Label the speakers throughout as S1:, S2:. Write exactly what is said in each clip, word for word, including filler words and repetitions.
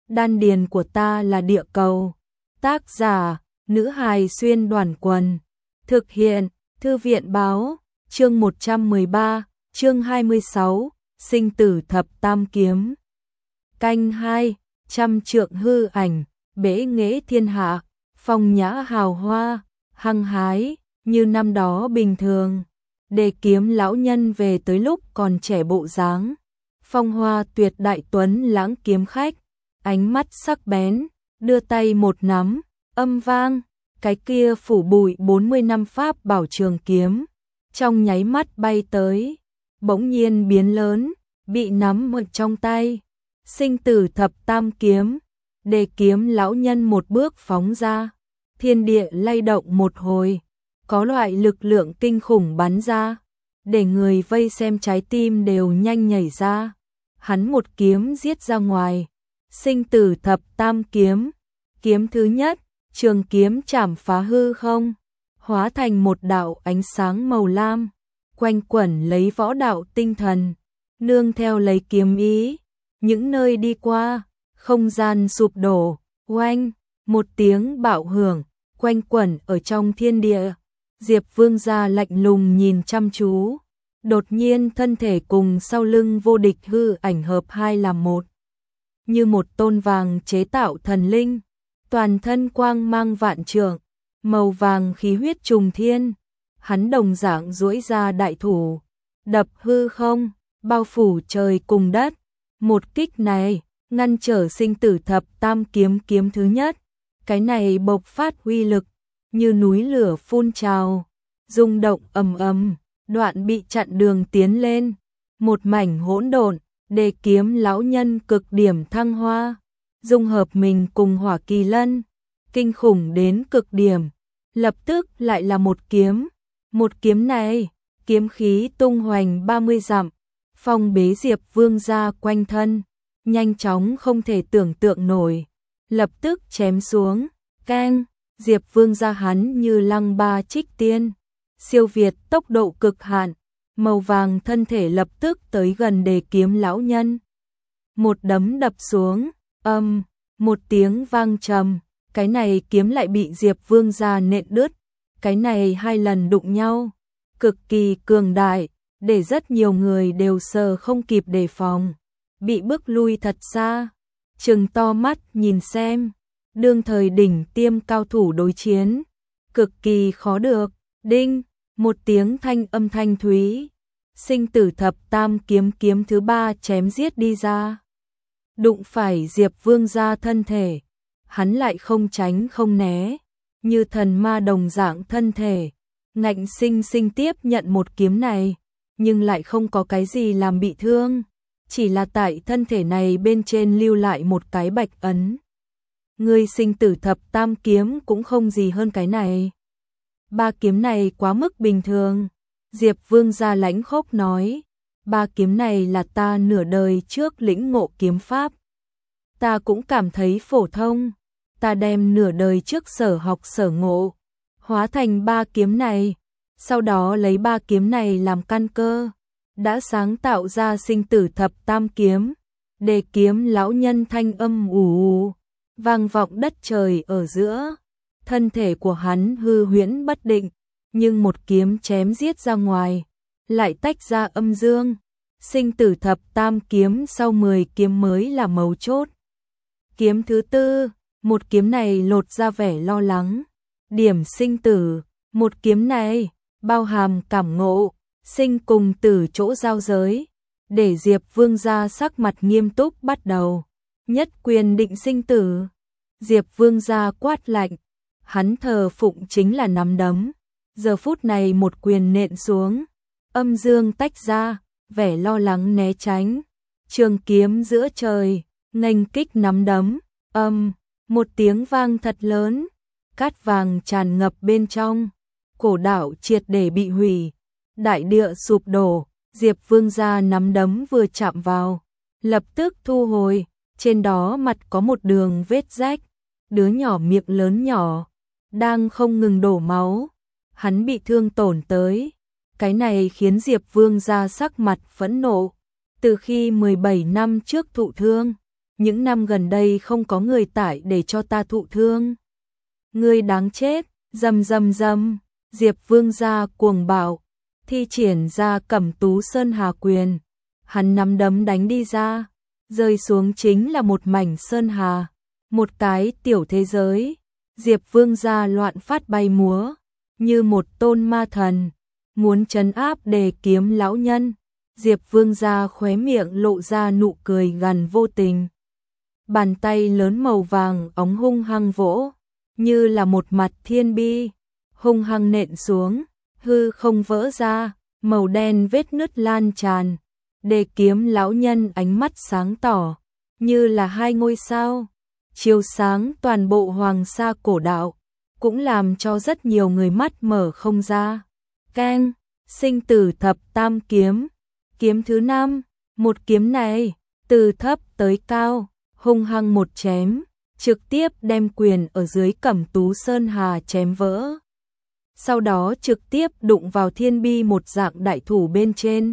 S1: đan điền của ta là địa cầu. Tác giả, nữ hài xuyên đoàn quần. Thực hiện, thư viện báo, chương một trăm mười ba, chương hai mươi sáu, sinh tử thập tam kiếm. Canh hai, trăm trượng hư ảnh, bế nghệ thiên hạ, phong nhã hào hoa, hăng hái, như năm đó bình thường. Đề kiếm lão nhân về tới lúc còn trẻ bộ dáng, phong hoa tuyệt đại tuấn lãng kiếm khách, ánh mắt sắc bén, đưa tay một nắm, âm vang, cái kia phủ bụi bốn mươi năm pháp bảo trường kiếm, trong nháy mắt bay tới, bỗng nhiên biến lớn, bị nắm ở trong tay. Sinh tử thập tam kiếm, đề kiếm lão nhân một bước phóng ra, thiên địa lay động một hồi, có loại lực lượng kinh khủng bắn ra, để người vây xem trái tim đều nhanh nhảy ra. Hắn một kiếm giết ra ngoài, sinh tử thập tam kiếm, kiếm thứ nhất, trường kiếm chảm phá hư không, hóa thành một đạo ánh sáng màu lam, quanh quẩn lấy võ đạo tinh thần, nương theo lấy kiếm ý, những nơi đi qua, không gian sụp đổ, oanh, một tiếng bạo hưởng, quanh quẩn ở trong thiên địa. Diệp Vương gia lạnh lùng nhìn chăm chú, đột nhiên thân thể cùng sau lưng vô địch hư ảnh hợp hai làm một, như một tôn vàng chế tạo thần linh, toàn thân quang mang vạn trượng, màu vàng khí huyết trùng thiên, hắn đồng dạng duỗi ra đại thủ, đập hư không, bao phủ trời cùng đất. Một kích này, ngăn trở sinh tử thập tam kiếm kiếm thứ nhất, cái này bộc phát uy lực, như núi lửa phun trào, rung động ầm ầm, đoạn bị chặn đường tiến lên, một mảnh hỗn độn, đề kiếm lão nhân cực điểm thăng hoa, dung hợp mình cùng hỏa kỳ lân, kinh khủng đến cực điểm, lập tức lại là một kiếm, một kiếm này, kiếm khí tung hoành ba mươi dặm, phong bế Diệp Vương gia quanh thân, nhanh chóng không thể tưởng tượng nổi, lập tức chém xuống, keng, Diệp Vương gia hắn như lăng ba trích tiên, siêu việt tốc độ cực hạn, màu vàng thân thể lập tức tới gần đề kiếm lão nhân. Một đấm đập xuống, âm, một tiếng vang trầm, cái này kiếm lại bị Diệp Vương gia nện đứt, cái này hai lần đụng nhau, cực kỳ cường đại, để rất nhiều người đều sờ không kịp đề phòng, bị bước lui thật xa, trừng to mắt nhìn xem, đương thời đỉnh tiêm cao thủ đối chiến, cực kỳ khó được. Đinh, một tiếng thanh âm thanh thúy, sinh tử thập tam kiếm kiếm thứ ba chém giết đi ra, đụng phải Diệp Vương gia thân thể, hắn lại không tránh không né, như thần ma đồng dạng thân thể, ngạnh sinh sinh tiếp nhận một kiếm này, nhưng lại không có cái gì làm bị thương, chỉ là tại thân thể này bên trên lưu lại một cái bạch ấn. Người sinh tử thập tam kiếm cũng không gì hơn cái này. Ba kiếm này quá mức bình thường, Diệp Vương gia lãnh khốc nói, ba kiếm này là ta nửa đời trước lĩnh ngộ kiếm pháp. Ta cũng cảm thấy phổ thông, ta đem nửa đời trước sở học sở ngộ, hóa thành ba kiếm này, sau đó lấy ba kiếm này làm căn cơ, đã sáng tạo ra sinh tử thập tam kiếm, đề kiếm lão nhân thanh âm ù ù, vang vọng đất trời ở giữa. Thân thể của hắn hư huyễn bất định, nhưng một kiếm chém giết ra ngoài, lại tách ra âm dương. Sinh tử thập tam kiếm sau mười kiếm mới là mấu chốt. Kiếm thứ tư, một kiếm này lột ra vẻ lo lắng. Điểm sinh tử, một kiếm này, bao hàm cảm ngộ, sinh cùng tử chỗ giao giới. Để Diệp Vương gia sắc mặt nghiêm túc bắt đầu. Nhất quyền định sinh tử. Diệp Vương gia quát lạnh. Hắn thờ phụng chính là nắm đấm, giờ phút này một quyền nện xuống, âm dương tách ra, vẻ lo lắng né tránh, trường kiếm giữa trời, nghênh kích nắm đấm, âm, một tiếng vang thật lớn, cát vàng tràn ngập bên trong, cổ đạo triệt để bị hủy, đại địa sụp đổ, Diệp Vương gia nắm đấm vừa chạm vào, lập tức thu hồi, trên đó mặt có một đường vết rách, đứa nhỏ miệng lớn nhỏ đang không ngừng đổ máu, hắn bị thương tổn tới, cái này khiến Diệp Vương gia sắc mặt phẫn nộ, từ khi mười bảy năm trước thụ thương, những năm gần đây không có người tải để cho ta thụ thương. Ngươi đáng chết, rầm rầm rầm, Diệp Vương gia cuồng bạo, thi triển ra Cẩm Tú Sơn Hà quyền, hắn nắm đấm đánh đi ra, rơi xuống chính là một mảnh sơn hà, một cái tiểu thế giới. Diệp Vương gia loạn phát bay múa, như một tôn ma thần, muốn trấn áp Đề Kiếm lão nhân. Diệp Vương gia khóe miệng lộ ra nụ cười gằn vô tình. Bàn tay lớn màu vàng óng hung hăng vỗ, như là một mặt thiên bi, hung hăng nện xuống, hư không vỡ ra, màu đen vết nứt lan tràn. Đề Kiếm lão nhân ánh mắt sáng tỏ, như là hai ngôi sao, chiếu sáng toàn bộ Hoàng Sa cổ đạo, cũng làm cho rất nhiều người mắt mở không ra. Keng, sinh tử thập tam kiếm, kiếm thứ năm, một kiếm này, từ thấp tới cao, hung hăng một chém, trực tiếp đem quyền ở dưới Cẩm Tú Sơn Hà chém vỡ. Sau đó trực tiếp đụng vào thiên bi một dạng đại thủ bên trên.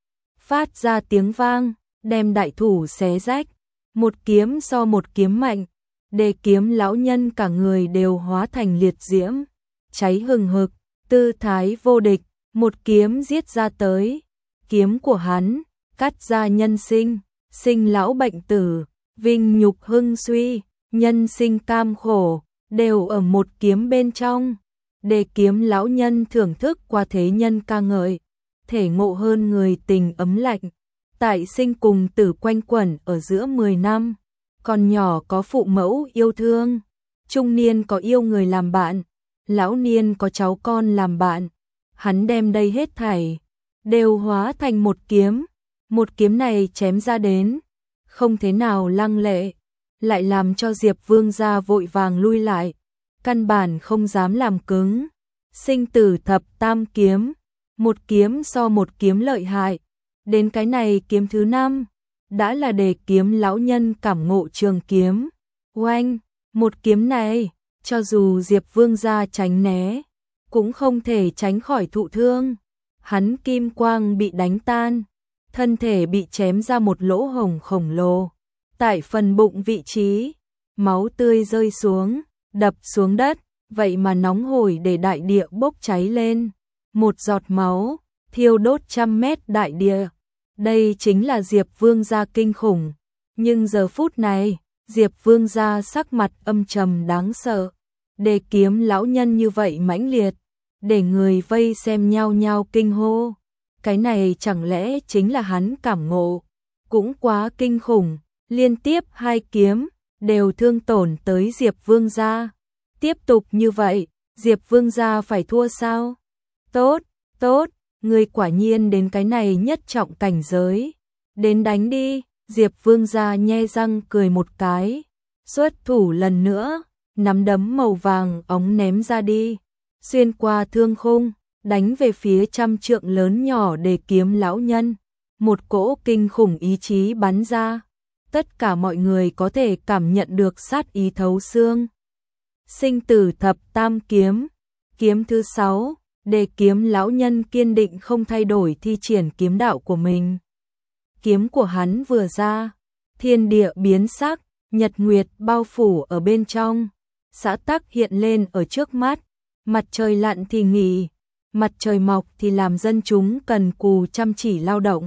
S1: Phát ra tiếng vang, đem đại thủ xé rách, một kiếm so một kiếm mạnh. Đề Kiếm lão nhân cả người đều hóa thành liệt diễm, cháy hừng hực, tư thái vô địch, một kiếm giết ra tới. Kiếm của hắn, cắt ra nhân sinh, sinh lão bệnh tử, vinh nhục hưng suy, nhân sinh cam khổ, đều ở một kiếm bên trong. Đề Kiếm lão nhân thưởng thức qua thế nhân ca ngợi, thể ngộ hơn người tình ấm lạnh, tại sinh cùng tử quanh quẩn ở giữa mười năm. Còn nhỏ có phụ mẫu yêu thương, trung niên có yêu người làm bạn, lão niên có cháu con làm bạn. Hắn đem đây hết thảy đều hóa thành một kiếm, một kiếm này chém ra đến, không thế nào lăng lệ, lại làm cho Diệp Vương gia vội vàng lui lại, căn bản không dám làm cứng. Sinh tử thập tam kiếm, một kiếm so một kiếm lợi hại, đến cái này kiếm thứ năm, đã là Đề Kiếm lão nhân cảm ngộ trường kiếm. Oanh, một kiếm này, cho dù Diệp Vương gia tránh né, cũng không thể tránh khỏi thụ thương. Hắn kim quang bị đánh tan, thân thể bị chém ra một lỗ hổng khổng lồ. Tại phần bụng vị trí, máu tươi rơi xuống, đập xuống đất, vậy mà nóng hổi để đại địa bốc cháy lên. Một giọt máu, thiêu đốt trăm mét đại địa. Đây chính là Diệp Vương gia kinh khủng. Nhưng giờ phút này, Diệp Vương gia sắc mặt âm trầm đáng sợ. Đề Kiếm lão nhân như vậy mãnh liệt, để người vây xem nhao nhao kinh hô. Cái này chẳng lẽ chính là hắn cảm ngộ? Cũng quá kinh khủng, liên tiếp hai kiếm, đều thương tổn tới Diệp Vương gia. Tiếp tục như vậy, Diệp Vương gia phải thua sao? Tốt, tốt, người quả nhiên đến cái này nhất trọng cảnh giới. Đến đánh đi, Diệp Vương gia nhe răng cười một cái. Xuất thủ lần nữa, nắm đấm màu vàng óng ném ra đi. Xuyên qua thương khung, đánh về phía trăm trượng lớn nhỏ Đề Kiếm lão nhân. Một cỗ kinh khủng ý chí bắn ra. Tất cả mọi người có thể cảm nhận được sát ý thấu xương. Sinh tử thập tam kiếm, kiếm thứ sáu, Đề Kiếm lão nhân kiên định không thay đổi thi triển kiếm đạo của mình. Kiếm của hắn vừa ra, thiên địa biến sắc, nhật nguyệt bao phủ ở bên trong, xã tắc hiện lên ở trước mắt, mặt trời lặn thì nghỉ, mặt trời mọc thì làm dân chúng cần cù chăm chỉ lao động.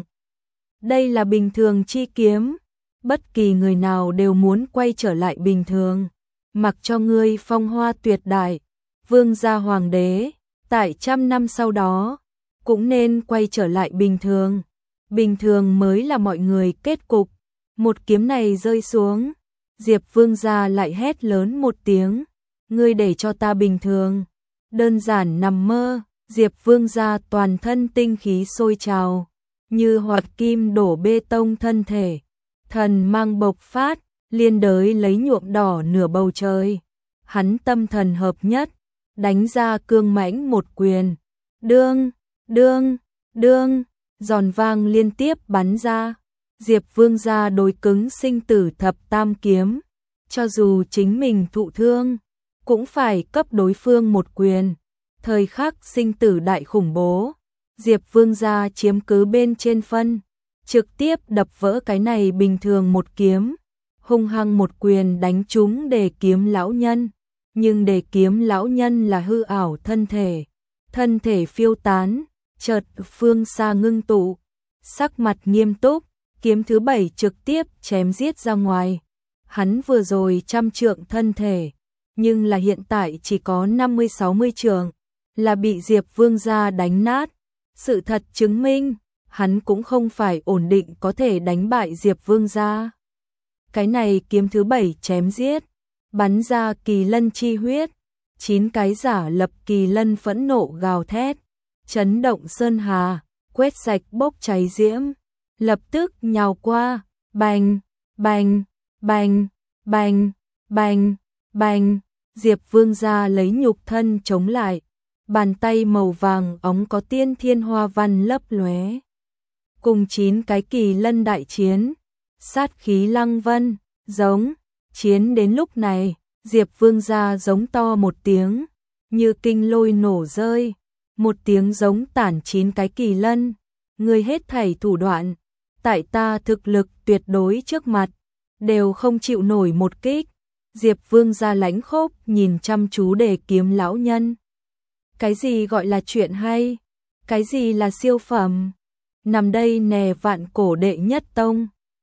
S1: Đây là bình thường chi kiếm, bất kỳ người nào đều muốn quay trở lại bình thường. Mặc cho ngươi phong hoa tuyệt đại, vương gia hoàng đế, tại trăm năm sau đó, cũng nên quay trở lại bình thường. Bình thường mới là mọi người kết cục. Một kiếm này rơi xuống, Diệp Vương gia lại hét lớn một tiếng, ngươi để cho ta bình thường. Đơn giản nằm mơ, Diệp Vương gia toàn thân tinh khí sôi trào, như hoạt kim đổ bê tông thân thể, thần mang bộc phát, liên đới lấy nhuộm đỏ nửa bầu trời. Hắn tâm thần hợp nhất, đánh ra cương mãnh một quyền. Đương, đương, đương, giòn vang liên tiếp bắn ra. Diệp Vương gia đối cứng sinh tử thập tam kiếm, cho dù chính mình thụ thương, cũng phải cấp đối phương một quyền. Thời khắc sinh tử đại khủng bố, Diệp Vương gia chiếm cứ bên trên phân, trực tiếp đập vỡ cái này bình thường một kiếm. hung hăng một quyền đánh trúng Đề Kiếm lão nhân, nhưng Đề Kiếm lão nhân là hư ảo thân thể, thân thể phiêu tán, chợt phương xa ngưng tụ, sắc mặt nghiêm túc, kiếm thứ bảy trực tiếp chém giết ra ngoài. Hắn vừa rồi trăm trượng thân thể, nhưng là hiện tại chỉ có năm mươi sáu mươi trượng, là bị Diệp Vương gia đánh nát. Sự thật chứng minh, hắn cũng không phải ổn định có thể đánh bại Diệp Vương gia. Cái này kiếm thứ bảy chém giết, bắn ra kỳ lân chi huyết, chín cái giả lập kỳ lân phẫn nộ gào thét, chấn động sơn hà, quét sạch bốc cháy diễm, lập tức nhào qua, bành, bành, bành, bành, bành, bành. Diệp Vương gia lấy nhục thân chống lại, bàn tay màu vàng óng có tiên thiên hoa văn lấp lóe. Cùng chín cái kỳ lân đại chiến, sát khí lăng vân, giống, chiến đến lúc này, Diệp Vương gia giống to một tiếng, như kinh lôi nổ rơi, một tiếng giống tản chín cái kỳ lân, người hết thảy thủ đoạn, tại ta thực lực tuyệt đối trước mặt, đều không chịu nổi một kích. Diệp Vương gia lãnh khốc nhìn chăm chú Đề Kiếm lão nhân. Cái gì gọi là chuyện hay? Cái gì là siêu phẩm? Nằm đây nè vạn cổ đệ nhất tông,